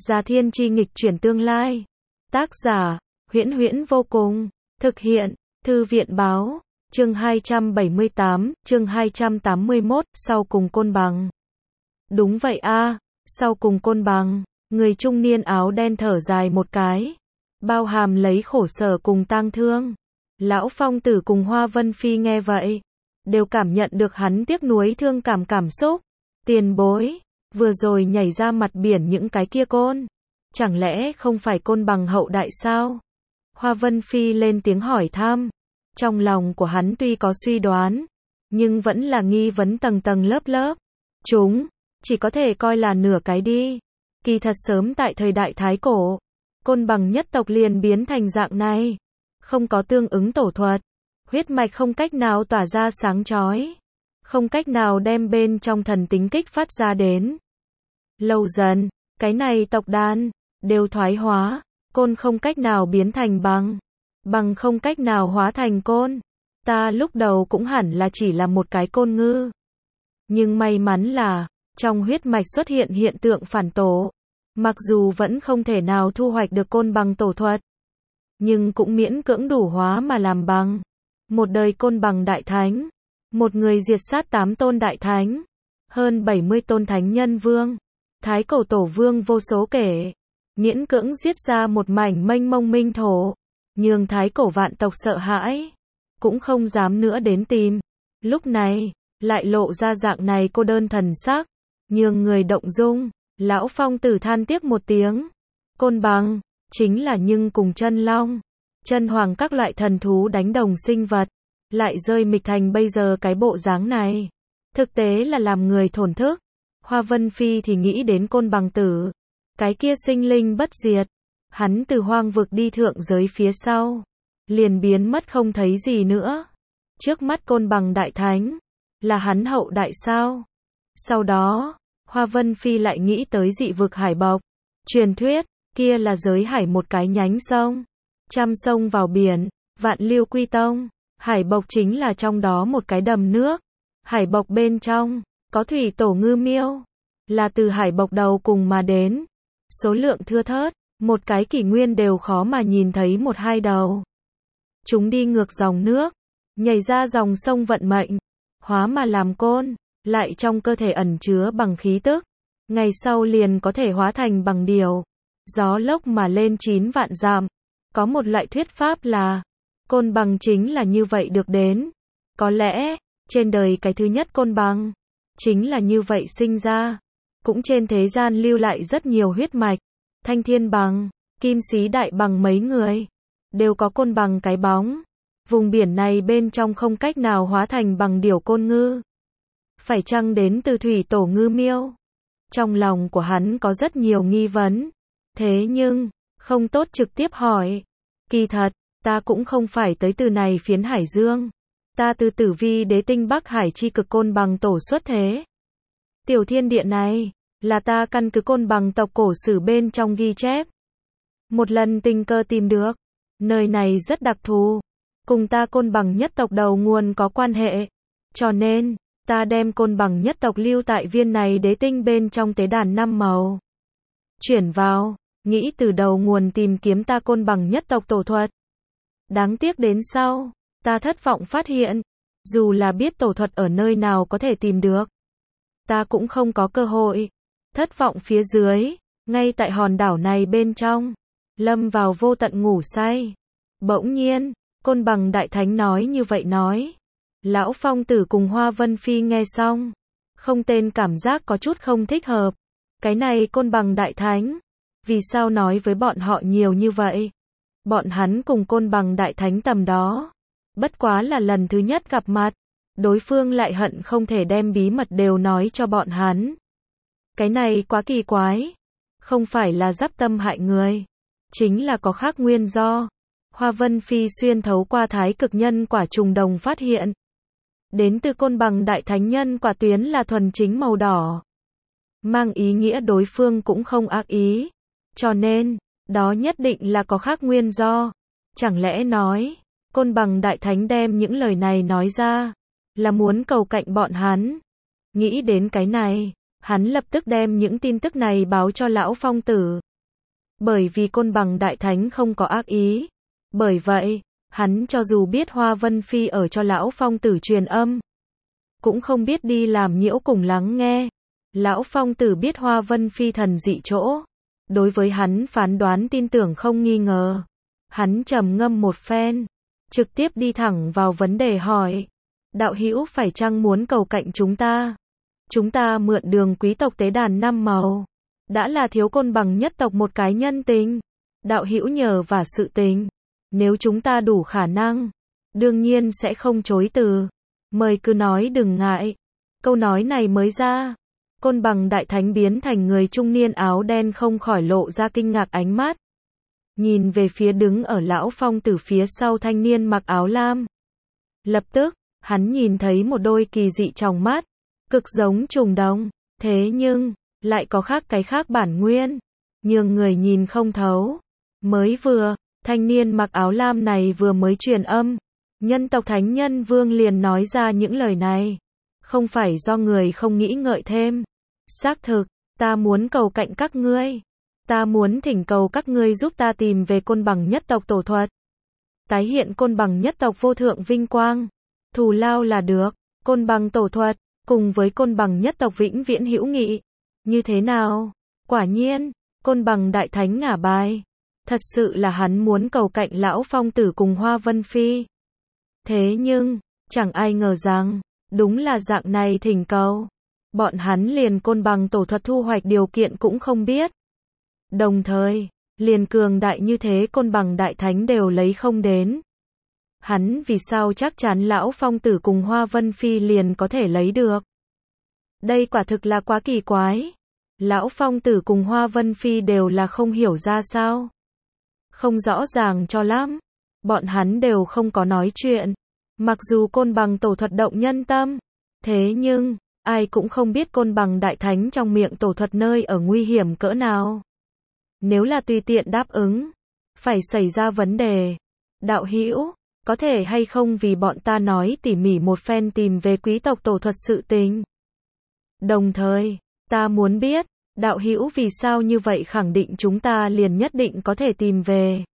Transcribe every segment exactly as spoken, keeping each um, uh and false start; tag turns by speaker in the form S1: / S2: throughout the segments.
S1: Già Thiên Chi nghịch chuyển tương lai. Tác giả, Huyễn Huyễn vô cùng. Thực hiện, Thư viện báo. Chương hai trăm bảy mươi tám, chương hai trăm tám mươi mốt, sau cùng côn bằng. Đúng vậy a, sau cùng côn bằng. Người trung niên áo đen thở dài một cái, bao hàm lấy khổ sở cùng tang thương. Lão Phong Tử cùng Hoa Vân Phi nghe vậy, đều cảm nhận được hắn tiếc nuối thương cảm cảm xúc. Tiền bối, vừa rồi nhảy ra mặt biển những cái kia côn, chẳng lẽ không phải côn bằng hậu đại sao? Hoa Vân Phi lên tiếng hỏi thăm. Trong lòng của hắn tuy có suy đoán, nhưng vẫn là nghi vấn tầng tầng lớp lớp. Chúng, chỉ có thể coi là nửa cái đi. Kỳ thật sớm tại thời đại Thái Cổ, côn bằng nhất tộc liền biến thành dạng này. Không có tương ứng tổ thuật, huyết mạch không cách nào tỏa ra sáng chói, không cách nào đem bên trong thần tính kích phát ra đến. Lâu dần, cái này tộc đàn đều thoái hóa, côn không cách nào biến thành bằng, bằng không cách nào hóa thành côn. Ta lúc đầu cũng hẳn là chỉ là một cái côn ngư. Nhưng may mắn là, trong huyết mạch xuất hiện hiện tượng phản tổ. Mặc dù vẫn không thể nào thu hoạch được côn bằng tổ thuật, nhưng cũng miễn cưỡng đủ hóa mà làm bằng. Một đời côn bằng đại thánh, một người diệt sát tám tôn đại thánh, hơn bảy mươi tôn thánh nhân vương, Thái Cổ tổ vương vô số kể, miễn cưỡng giết ra một mảnh mênh mông minh thổ, nhường Thái Cổ vạn tộc sợ hãi, cũng không dám nữa đến tìm. Lúc này, lại lộ ra dạng này cô đơn thần sắc, nhường người động dung. Lão Phong Tử than tiếc một tiếng. Côn bằng, chính là nhưng cùng chân long, chân hoàng các loại thần thú đánh đồng sinh vật, lại rơi mịch thành bây giờ cái bộ dáng này. Thực tế là làm người thổn thức. Hoa Vân Phi thì nghĩ đến côn bằng tử, cái kia sinh linh bất diệt. Hắn từ hoang vực đi thượng giới phía sau, liền biến mất không thấy gì nữa. Trước mắt côn bằng đại thánh, là hắn hậu đại sao? Sau đó, Hoa Vân Phi lại nghĩ tới dị vực hải bộc. Truyền thuyết, kia là giới hải một cái nhánh sông. Trăm sông vào biển, vạn lưu quy tông. Hải bộc chính là trong đó một cái đầm nước. Hải bộc bên trong, có thủy tổ ngư miêu. Là từ hải bộc đầu cùng mà đến. Số lượng thưa thớt, một cái kỷ nguyên đều khó mà nhìn thấy một hai đầu. Chúng đi ngược dòng nước, nhảy ra dòng sông vận mệnh, hóa mà làm côn. Lại trong cơ thể ẩn chứa bằng khí tức, ngày sau liền có thể hóa thành bằng điều, gió lốc mà lên chín vạn dặm. Có một loại thuyết pháp là, côn bằng chính là như vậy được đến. Có lẽ, trên đời cái thứ nhất côn bằng, chính là như vậy sinh ra. Cũng trên thế gian lưu lại rất nhiều huyết mạch, thanh thiên bằng, kim sĩ đại bằng mấy người, đều có côn bằng cái bóng. Vùng biển này bên trong không cách nào hóa thành bằng điều côn ngư. Phải chăng đến từ thủy tổ ngư miêu? Trong lòng của hắn có rất nhiều nghi vấn. Thế nhưng, không tốt trực tiếp hỏi. Kỳ thật, ta cũng không phải tới từ này phiến hải dương. Ta từ Tử Vi Đế tinh Bắc Hải chi cực côn bằng tổ xuất thế. Tiểu thiên địa này, là ta căn cứ côn bằng tộc cổ sử bên trong ghi chép. Một lần tình cờ tìm được. Nơi này rất đặc thù. Cùng ta côn bằng nhất tộc đầu nguồn có quan hệ. Cho nên, ta đem côn bằng nhất tộc lưu tại viên này đế tinh bên trong tế đàn năm màu. Chuyển vào, nghĩ từ đầu nguồn tìm kiếm ta côn bằng nhất tộc tổ thuật. Đáng tiếc đến sau, ta thất vọng phát hiện, dù là biết tổ thuật ở nơi nào có thể tìm được, ta cũng không có cơ hội. Thất vọng phía dưới, ngay tại hòn đảo này bên trong, lâm vào vô tận ngủ say. Bỗng nhiên, côn bằng đại thánh nói như vậy nói. Lão Phong Tử cùng Hoa Vân Phi nghe xong, không tên cảm giác có chút không thích hợp. Cái này côn bằng đại thánh, vì sao nói với bọn họ nhiều như vậy? Bọn hắn cùng côn bằng đại thánh tầm đó, bất quá là lần thứ nhất gặp mặt, đối phương lại hận không thể đem bí mật đều nói cho bọn hắn. Cái này quá kỳ quái, không phải là giáp tâm hại người, chính là có khác nguyên do. Hoa Vân Phi xuyên thấu qua thái cực nhân quả trùng đồng phát hiện, đến từ côn bằng đại thánh nhân quả tuyến là thuần chính màu đỏ, mang ý nghĩa đối phương cũng không ác ý, cho nên, đó nhất định là có khác nguyên do. Chẳng lẽ nói, côn bằng đại thánh đem những lời này nói ra, là muốn cầu cạnh bọn hắn. Nghĩ đến cái này, hắn lập tức đem những tin tức này báo cho lão Phong Tử. Bởi vì Côn Bằng Đại Thánh không có ác ý. Bởi vậy, hắn cho dù biết Hoa Vân Phi ở cho Lão Phong Tử truyền âm, cũng không biết đi làm nhiễu cùng lắng nghe. Lão Phong Tử biết Hoa Vân Phi thần dị chỗ, đối với hắn phán đoán tin tưởng không nghi ngờ. Hắn trầm ngâm một phen, trực tiếp đi thẳng vào vấn đề hỏi. Đạo hữu phải chăng muốn cầu cạnh chúng ta? Chúng ta mượn đường quý tộc tế đàn năm màu. Đã là thiếu Côn Bằng nhất tộc một cái nhân tình. Đạo hữu nhờ và sự tình. Nếu chúng ta đủ khả năng, đương nhiên sẽ không chối từ. Mời cứ nói đừng ngại. Câu nói này mới ra, Côn Bằng Đại Thánh biến thành người trung niên áo đen không khỏi lộ ra kinh ngạc ánh mắt. Nhìn về phía đứng ở Lão Phong Tử phía sau thanh niên mặc áo lam. Lập tức, hắn nhìn thấy một đôi kỳ dị tròng mắt, cực giống trùng đồng, thế nhưng, lại có khác cái khác bản nguyên, nhường người nhìn không thấu. Mới vừa, thanh niên mặc áo lam này vừa mới truyền âm, nhân tộc Thánh Nhân Vương liền nói ra những lời này. Không phải do người không nghĩ ngợi thêm. Xác thực, ta muốn cầu cạnh các ngươi. Ta muốn thỉnh cầu các ngươi giúp ta tìm về Côn Bằng nhất tộc tổ thuật. Tái hiện Côn Bằng nhất tộc vô thượng vinh quang. Thù lao là được, Côn Bằng tổ thuật, cùng với Côn Bằng nhất tộc vĩnh viễn hữu nghị. Như thế nào? Quả nhiên, Côn Bằng Đại Thánh ngả bài. Thật sự là hắn muốn cầu cạnh Lão Phong Tử cùng Hoa Vân Phi. Thế nhưng, chẳng ai ngờ rằng, đúng là dạng này thỉnh cầu. Bọn hắn liền Côn Bằng tổ thuật thu hoạch điều kiện cũng không biết. Đồng thời, liền cường đại như thế Côn Bằng Đại Thánh đều lấy không đến. Hắn vì sao chắc chắn Lão Phong Tử cùng Hoa Vân Phi liền có thể lấy được? Đây quả thực là quá kỳ quái. Lão Phong Tử cùng Hoa Vân Phi đều là không hiểu ra sao. Không rõ ràng cho lắm. Bọn hắn đều không có nói chuyện. Mặc dù Côn Bằng tổ thuật động nhân tâm. Thế nhưng, ai cũng không biết Côn Bằng Đại Thánh trong miệng tổ thuật nơi ở nguy hiểm cỡ nào. Nếu là tùy tiện đáp ứng, phải xảy ra vấn đề. Đạo hữu, có thể hay không vì bọn ta nói tỉ mỉ một phen tìm về quý tộc tổ thuật sự tình. Đồng thời, ta muốn biết, đạo hữu vì sao như vậy khẳng định chúng ta liền nhất định có thể tìm về.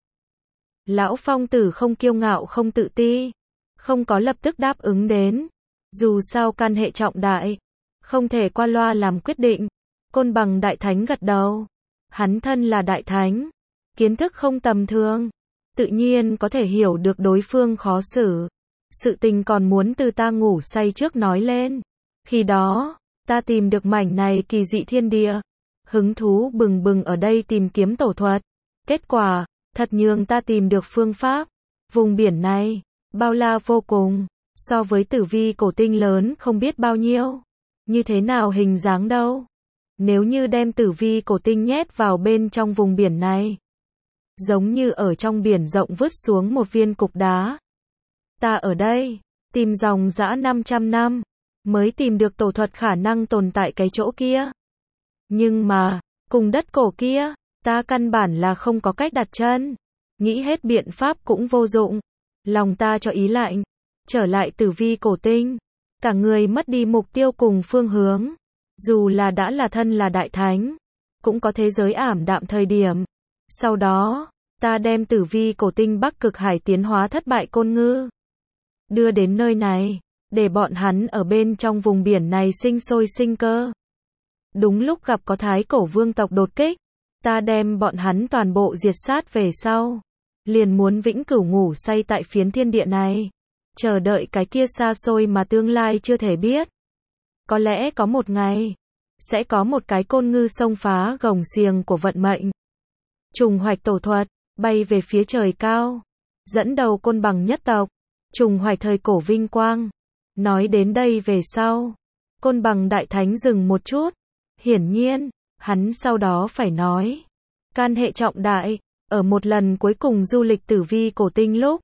S1: Lão Phong Tử không kiêu ngạo không tự ti, không có lập tức đáp ứng đến. Dù sao can hệ trọng đại, không thể qua loa làm quyết định. Côn Bằng Đại Thánh gật đầu. Hắn thân là Đại Thánh, kiến thức không tầm thường, tự nhiên có thể hiểu được đối phương khó xử. Sự tình còn muốn từ ta ngủ say trước nói lên. Khi đó, ta tìm được mảnh này kỳ dị thiên địa, hứng thú bừng bừng ở đây tìm kiếm tổ thuật. Kết quả, thật nhường ta tìm được phương pháp. Vùng biển này, bao la vô cùng, so với tử vi cổ tinh lớn không biết bao nhiêu. Như thế nào hình dáng đâu? Nếu như đem tử vi cổ tinh nhét vào bên trong vùng biển này, giống như ở trong biển rộng vứt xuống một viên cục đá. Ta ở đây, tìm dòng dã năm trăm năm, mới tìm được tổ thuật khả năng tồn tại cái chỗ kia. Nhưng mà, cùng đất cổ kia, ta căn bản là không có cách đặt chân. Nghĩ hết biện pháp cũng vô dụng. Lòng ta cho ý lạnh, trở lại tử vi cổ tinh. Cả người mất đi mục tiêu cùng phương hướng. Dù là đã là thân là Đại Thánh, cũng có thế giới ảm đạm thời điểm. Sau đó, ta đem tử vi cổ tinh Bắc Cực Hải tiến hóa thất bại côn ngư, đưa đến nơi này, để bọn hắn ở bên trong vùng biển này sinh sôi sinh cơ. Đúng lúc gặp có Thái Cổ Vương tộc đột kích, ta đem bọn hắn toàn bộ diệt sát về sau. Liền muốn vĩnh cửu ngủ say tại phiến thiên địa này. Chờ đợi cái kia xa xôi mà tương lai chưa thể biết. Có lẽ có một ngày, sẽ có một cái côn ngư xông phá gồng xiềng của vận mệnh. Trùng hoạch tổ thuật, bay về phía trời cao. Dẫn đầu Côn Bằng nhất tộc. Trùng hoạch thời cổ vinh quang. Nói đến đây về sau. Côn Bằng Đại Thánh dừng một chút. Hiển nhiên, hắn sau đó phải nói. Can hệ trọng đại, ở một lần cuối cùng du lịch tử vi cổ tinh lúc.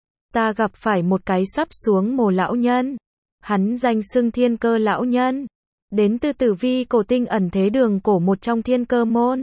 S1: Ta gặp phải một cái sắp xuống mồ lão nhân. Hắn danh xưng thiên cơ lão nhân. Đến từ tử vi cổ tinh ẩn thế đường cổ một trong thiên cơ môn.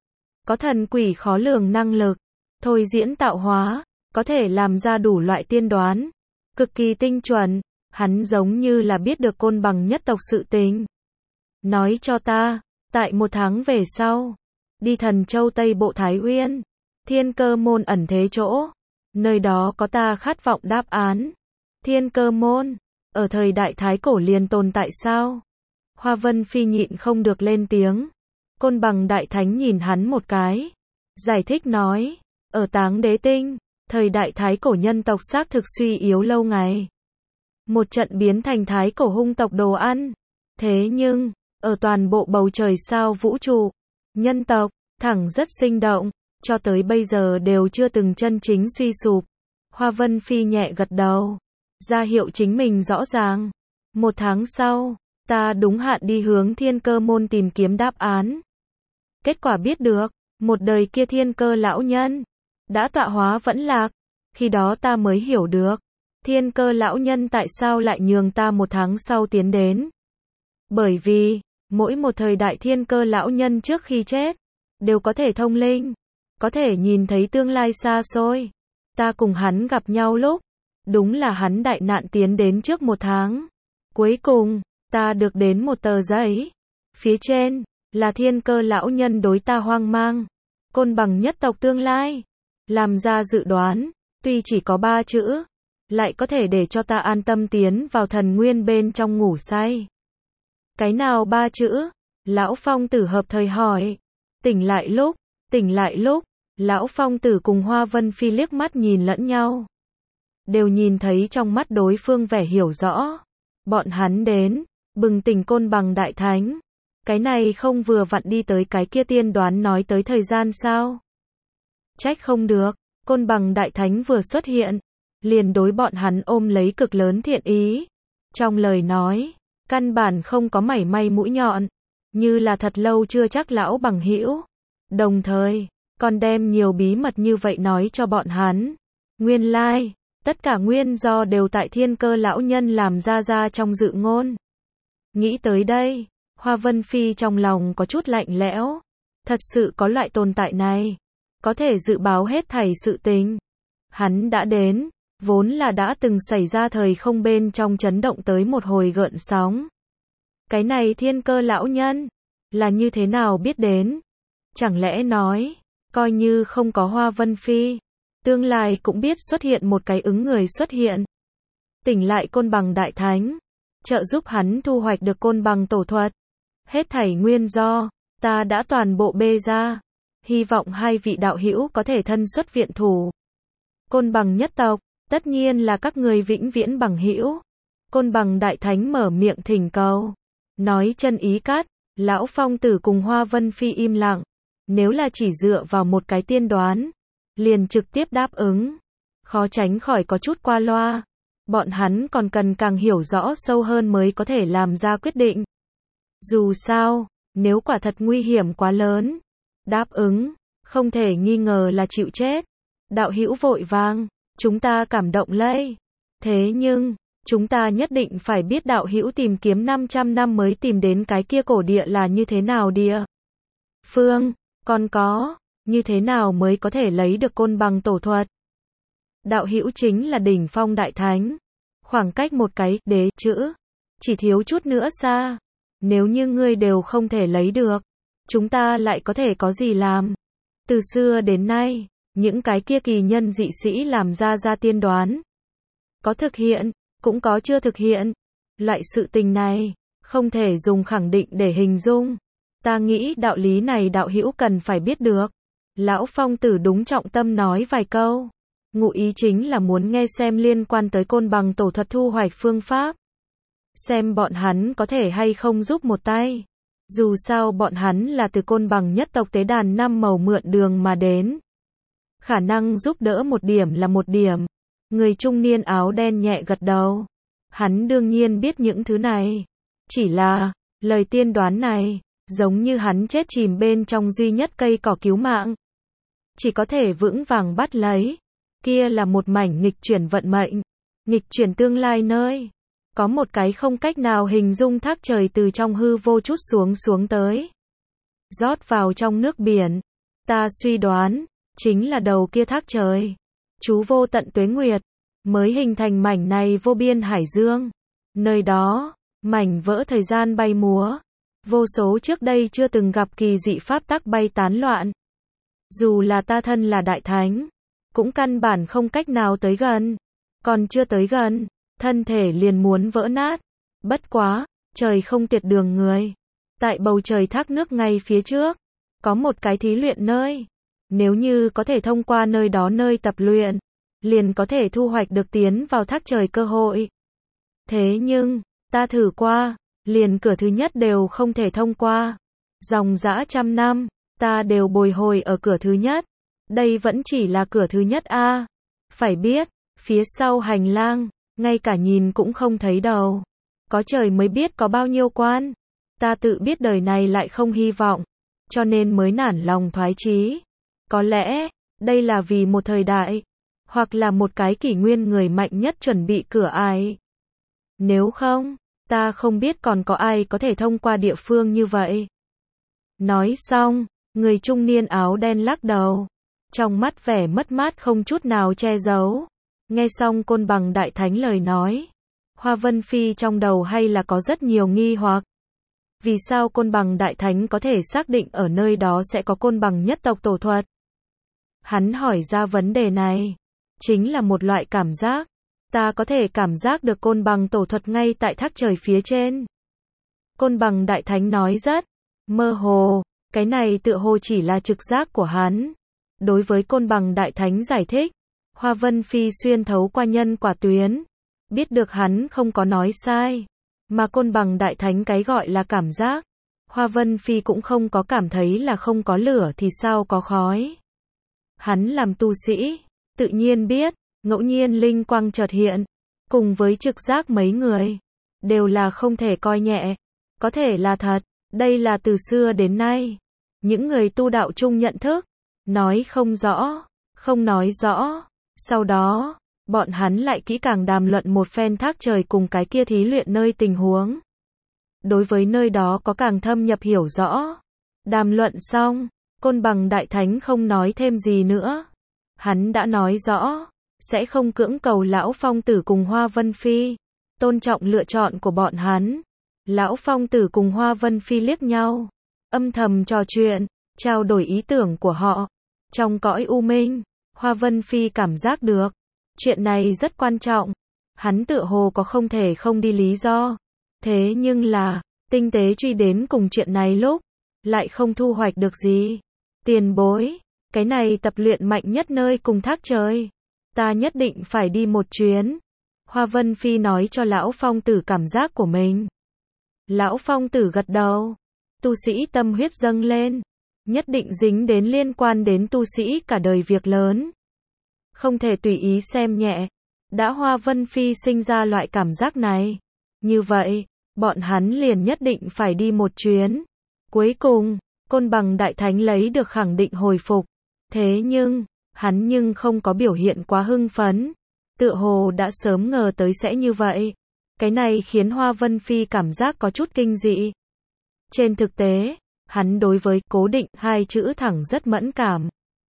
S1: Có thần quỷ khó lường năng lực. Thôi diễn tạo hóa. Có thể làm ra đủ loại tiên đoán. Cực kỳ tinh chuẩn. Hắn giống như là biết được Côn Bằng nhất tộc sự tình. Nói cho ta, tại một tháng về sau, đi Thần Châu Tây Bộ Thái Uyên, Thiên Cơ Môn ẩn thế chỗ, nơi đó có ta khát vọng đáp án. Thiên Cơ Môn, ở thời đại Thái Cổ liền tồn tại sao? Hoa Vân Phi nhịn không được lên tiếng. Côn Bằng Đại Thánh nhìn hắn một cái, giải thích nói, ở Táng Đế Tinh, thời đại Thái Cổ nhân tộc xác thực suy yếu lâu ngày. Một trận biến thành Thái Cổ hung tộc đồ ăn. Thế nhưng, ở toàn bộ bầu trời sao vũ trụ, nhân tộc, thẳng rất sinh động, cho tới bây giờ đều chưa từng chân chính suy sụp. Hoa Vân Phi nhẹ gật đầu, ra hiệu chính mình rõ ràng. Một tháng sau, ta đúng hạn đi hướng Thiên Cơ Môn tìm kiếm đáp án. Kết quả biết được, một đời kia Thiên Cơ lão nhân đã tọa hóa vẫn lạc. Khi đó ta mới hiểu được, Thiên Cơ lão nhân tại sao lại nhường ta một tháng sau tiến đến. Bởi vì, mỗi một thời đại Thiên Cơ lão nhân trước khi chết, đều có thể thông linh, có thể nhìn thấy tương lai xa xôi. Ta cùng hắn gặp nhau lúc, đúng là hắn đại nạn tiến đến trước một tháng. Cuối cùng, ta được đến một tờ giấy. Phía trên, là Thiên Cơ lão nhân đối ta hoang mang. Côn Bằng nhất tộc tương lai. Làm ra dự đoán, tuy chỉ có ba chữ, lại có thể để cho ta an tâm tiến vào thần nguyên bên trong ngủ say. Cái nào ba chữ? Lão Phong Tử hợp thời hỏi. Tỉnh lại lúc, tỉnh lại lúc, Lão Phong Tử cùng Hoa Vân Phi liếc mắt nhìn lẫn nhau. Đều nhìn thấy trong mắt đối phương vẻ hiểu rõ. Bọn hắn đến, bừng tỉnh Côn Bằng Đại Thánh. Cái này không vừa vặn đi tới cái kia tiên đoán nói tới thời gian sao? Trách không được, Côn Bằng Đại Thánh vừa xuất hiện, liền đối bọn hắn ôm lấy cực lớn thiện ý. Trong lời nói, căn bản không có mảy may mũi nhọn, như là thật lâu chưa chắc lão bằng hữu. Đồng thời, còn đem nhiều bí mật như vậy nói cho bọn hắn. Nguyên lai, like, tất cả nguyên do đều tại Thiên Cơ lão nhân làm ra ra trong dự ngôn. Nghĩ tới đây, Hoa Vân Phi trong lòng có chút lạnh lẽo. Thật sự có loại tồn tại này, có thể dự báo hết thảy sự tình. Hắn đã đến, vốn là đã từng xảy ra thời không bên trong chấn động tới một hồi gợn sóng. Cái này Thiên Cơ lão nhân, là như thế nào biết đến? Chẳng lẽ nói, coi như không có Hoa Vân Phi, tương lai cũng biết xuất hiện một cái ứng người xuất hiện. Tỉnh lại Côn Bằng Đại Thánh, trợ giúp hắn thu hoạch được Côn Bằng tổ thuật. Hết thảy nguyên do, ta đã toàn bộ bê ra. Hy vọng hai vị đạo hữu có thể thân xuất viện thủ. Côn Bằng nhất tộc, tất nhiên là các người vĩnh viễn bằng hữu. Côn Bằng Đại Thánh mở miệng thỉnh cầu. Nói chân ý cắt, Lão Phong Tử cùng Hoa Vân Phi im lặng. Nếu là chỉ dựa vào một cái tiên đoán, liền trực tiếp đáp ứng, khó tránh khỏi có chút qua loa. Bọn hắn còn cần càng hiểu rõ sâu hơn mới có thể làm ra quyết định. Dù sao, nếu quả thật nguy hiểm quá lớn, đáp ứng, không thể nghi ngờ là chịu chết. Đạo hữu vội vàng, chúng ta cảm động lây. Thế nhưng, chúng ta nhất định phải biết đạo hữu tìm kiếm năm trăm năm mới tìm đến cái kia cổ địa là như thế nào địa phương, còn có, như thế nào mới có thể lấy được Côn Bằng tổ thuật. Đạo hữu chính là đỉnh phong đại thánh. Khoảng cách một cái đế chữ, chỉ thiếu chút nữa xa. Nếu như ngươi đều không thể lấy được, chúng ta lại có thể có gì làm? Từ xưa đến nay, những cái kia kỳ nhân dị sĩ làm ra ra tiên đoán. Có thực hiện, cũng có chưa thực hiện. Loại sự tình này, không thể dùng khẳng định để hình dung. Ta nghĩ đạo lý này đạo hữu cần phải biết được. Lão Phong Tử đúng trọng tâm nói vài câu. Ngụ ý chính là muốn nghe xem liên quan tới Côn Bằng tổ thuật thu hoạch phương pháp. Xem bọn hắn có thể hay không giúp một tay. Dù sao bọn hắn là từ Côn Bằng nhất tộc tế đàn năm màu mượn đường mà đến. Khả năng giúp đỡ một điểm là một điểm. Người trung niên áo đen nhẹ gật đầu. Hắn đương nhiên biết những thứ này. Chỉ là, lời tiên đoán này, giống như hắn chết chìm bên trong duy nhất cây cỏ cứu mạng. Chỉ có thể vững vàng bắt lấy. Kia là một mảnh nghịch chuyển vận mệnh. Nghịch chuyển tương lai nơi. Có một cái không cách nào hình dung thác trời từ trong hư vô chút xuống xuống tới. Rót vào trong nước biển. Ta suy đoán, chính là đầu kia thác trời. Chú vô tận tuế nguyệt, mới hình thành mảnh này vô biên hải dương. Nơi đó, mảnh vỡ thời gian bay múa. Vô số trước đây chưa từng gặp kỳ dị pháp tắc bay tán loạn. Dù là ta thân là đại thánh, cũng căn bản không cách nào tới gần. Còn chưa tới gần, thân thể liền muốn vỡ nát. Bất quá, trời không tiệt đường người. Tại bầu trời thác nước ngay phía trước, có một cái thí luyện nơi. Nếu như có thể thông qua nơi đó nơi tập luyện, liền có thể thu hoạch được tiến vào thác trời cơ hội. Thế nhưng, ta thử qua, liền cửa thứ nhất đều không thể thông qua. Dòng dã trăm năm, ta đều bồi hồi ở cửa thứ nhất. Đây vẫn chỉ là cửa thứ nhất a. Phải biết, phía sau hành lang, ngay cả nhìn cũng không thấy đầu. Có trời mới biết có bao nhiêu quan. Ta tự biết đời này lại không hy vọng, cho nên mới nản lòng thoái chí. Có lẽ, đây là vì một thời đại, hoặc là một cái kỷ nguyên người mạnh nhất chuẩn bị cửa ải. Nếu không, ta không biết còn có ai có thể thông qua địa phương như vậy. Nói xong, người trung niên áo đen lắc đầu, trong mắt vẻ mất mát không chút nào che giấu. Nghe xong Côn Bằng Đại Thánh lời nói, Hoa Vân Phi trong đầu hay là có rất nhiều nghi hoặc. Vì sao Côn Bằng Đại Thánh có thể xác định ở nơi đó sẽ có côn bằng nhất tộc tổ thuật? Hắn hỏi ra vấn đề này, chính là một loại cảm giác. Ta có thể cảm giác được côn bằng tổ thuật ngay tại thác trời phía trên. Côn Bằng Đại Thánh nói rất mơ hồ, cái này tựa hồ chỉ là trực giác của hắn. Đối với Côn Bằng Đại Thánh giải thích, Hoa Vân Phi xuyên thấu qua nhân quả tuyến, biết được hắn không có nói sai. Mà Côn Bằng Đại Thánh cái gọi là cảm giác, Hoa Vân Phi cũng không có cảm thấy là không có lửa thì sao có khói. Hắn làm tu sĩ, tự nhiên biết, ngẫu nhiên linh quang chợt hiện, cùng với trực giác mấy người, đều là không thể coi nhẹ, có thể là thật, đây là từ xưa đến nay. Những người tu đạo chung nhận thức, nói không rõ, không nói rõ, sau đó, bọn hắn lại kỹ càng đàm luận một phen thác trời cùng cái kia thí luyện nơi tình huống. Đối với nơi đó có càng thâm nhập hiểu rõ. Đàm luận xong, Côn Bằng Đại Thánh không nói thêm gì nữa. Hắn đã nói rõ, sẽ không cưỡng cầu Lão Phong Tử cùng Hoa Vân Phi, tôn trọng lựa chọn của bọn hắn. Lão Phong Tử cùng Hoa Vân Phi liếc nhau, âm thầm trò chuyện, trao đổi ý tưởng của họ. Trong cõi u minh, Hoa Vân Phi cảm giác được, chuyện này rất quan trọng. Hắn tựa hồ có không thể không đi lý do. Thế nhưng là, tinh tế truy đến cùng chuyện này lúc, lại không thu hoạch được gì. Tiền bối, cái này tập luyện mạnh nhất nơi cùng thác trời. Ta nhất định phải đi một chuyến. Hoa Vân Phi nói cho Lão Phong Tử cảm giác của mình. Lão Phong Tử gật đầu. Tu sĩ tâm huyết dâng lên. Nhất định dính đến liên quan đến tu sĩ cả đời việc lớn. Không thể tùy ý xem nhẹ. Đã Hoa Vân Phi sinh ra loại cảm giác này. Như vậy, bọn hắn liền nhất định phải đi một chuyến. Cuối cùng, Côn Bằng Đại Thánh lấy được khẳng định hồi phục. Thế nhưng, hắn nhưng không có biểu hiện quá hưng phấn. Tựa hồ đã sớm ngờ tới sẽ như vậy. Cái này khiến Hoa Vân Phi cảm giác có chút kinh dị. Trên thực tế, hắn đối với cố định hai chữ thẳng rất mẫn cảm.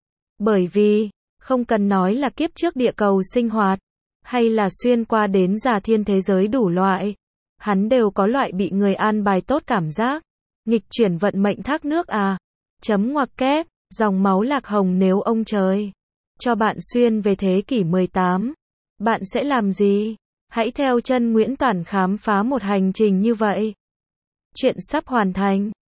S1: Bởi vì, không cần nói là kiếp trước địa cầu sinh hoạt, hay là xuyên qua đến già thiên thế giới đủ loại. Hắn đều có loại bị người an bài tốt cảm giác. Nghịch chuyển vận mệnh thác nước à. Chấm ngoặc kép, dòng máu lạc hồng nếu ông trời cho bạn xuyên về thế kỷ mười tám. Bạn sẽ làm gì? Hãy theo chân Nguyễn Toản khám phá một hành trình như vậy. Chuyện sắp hoàn thành.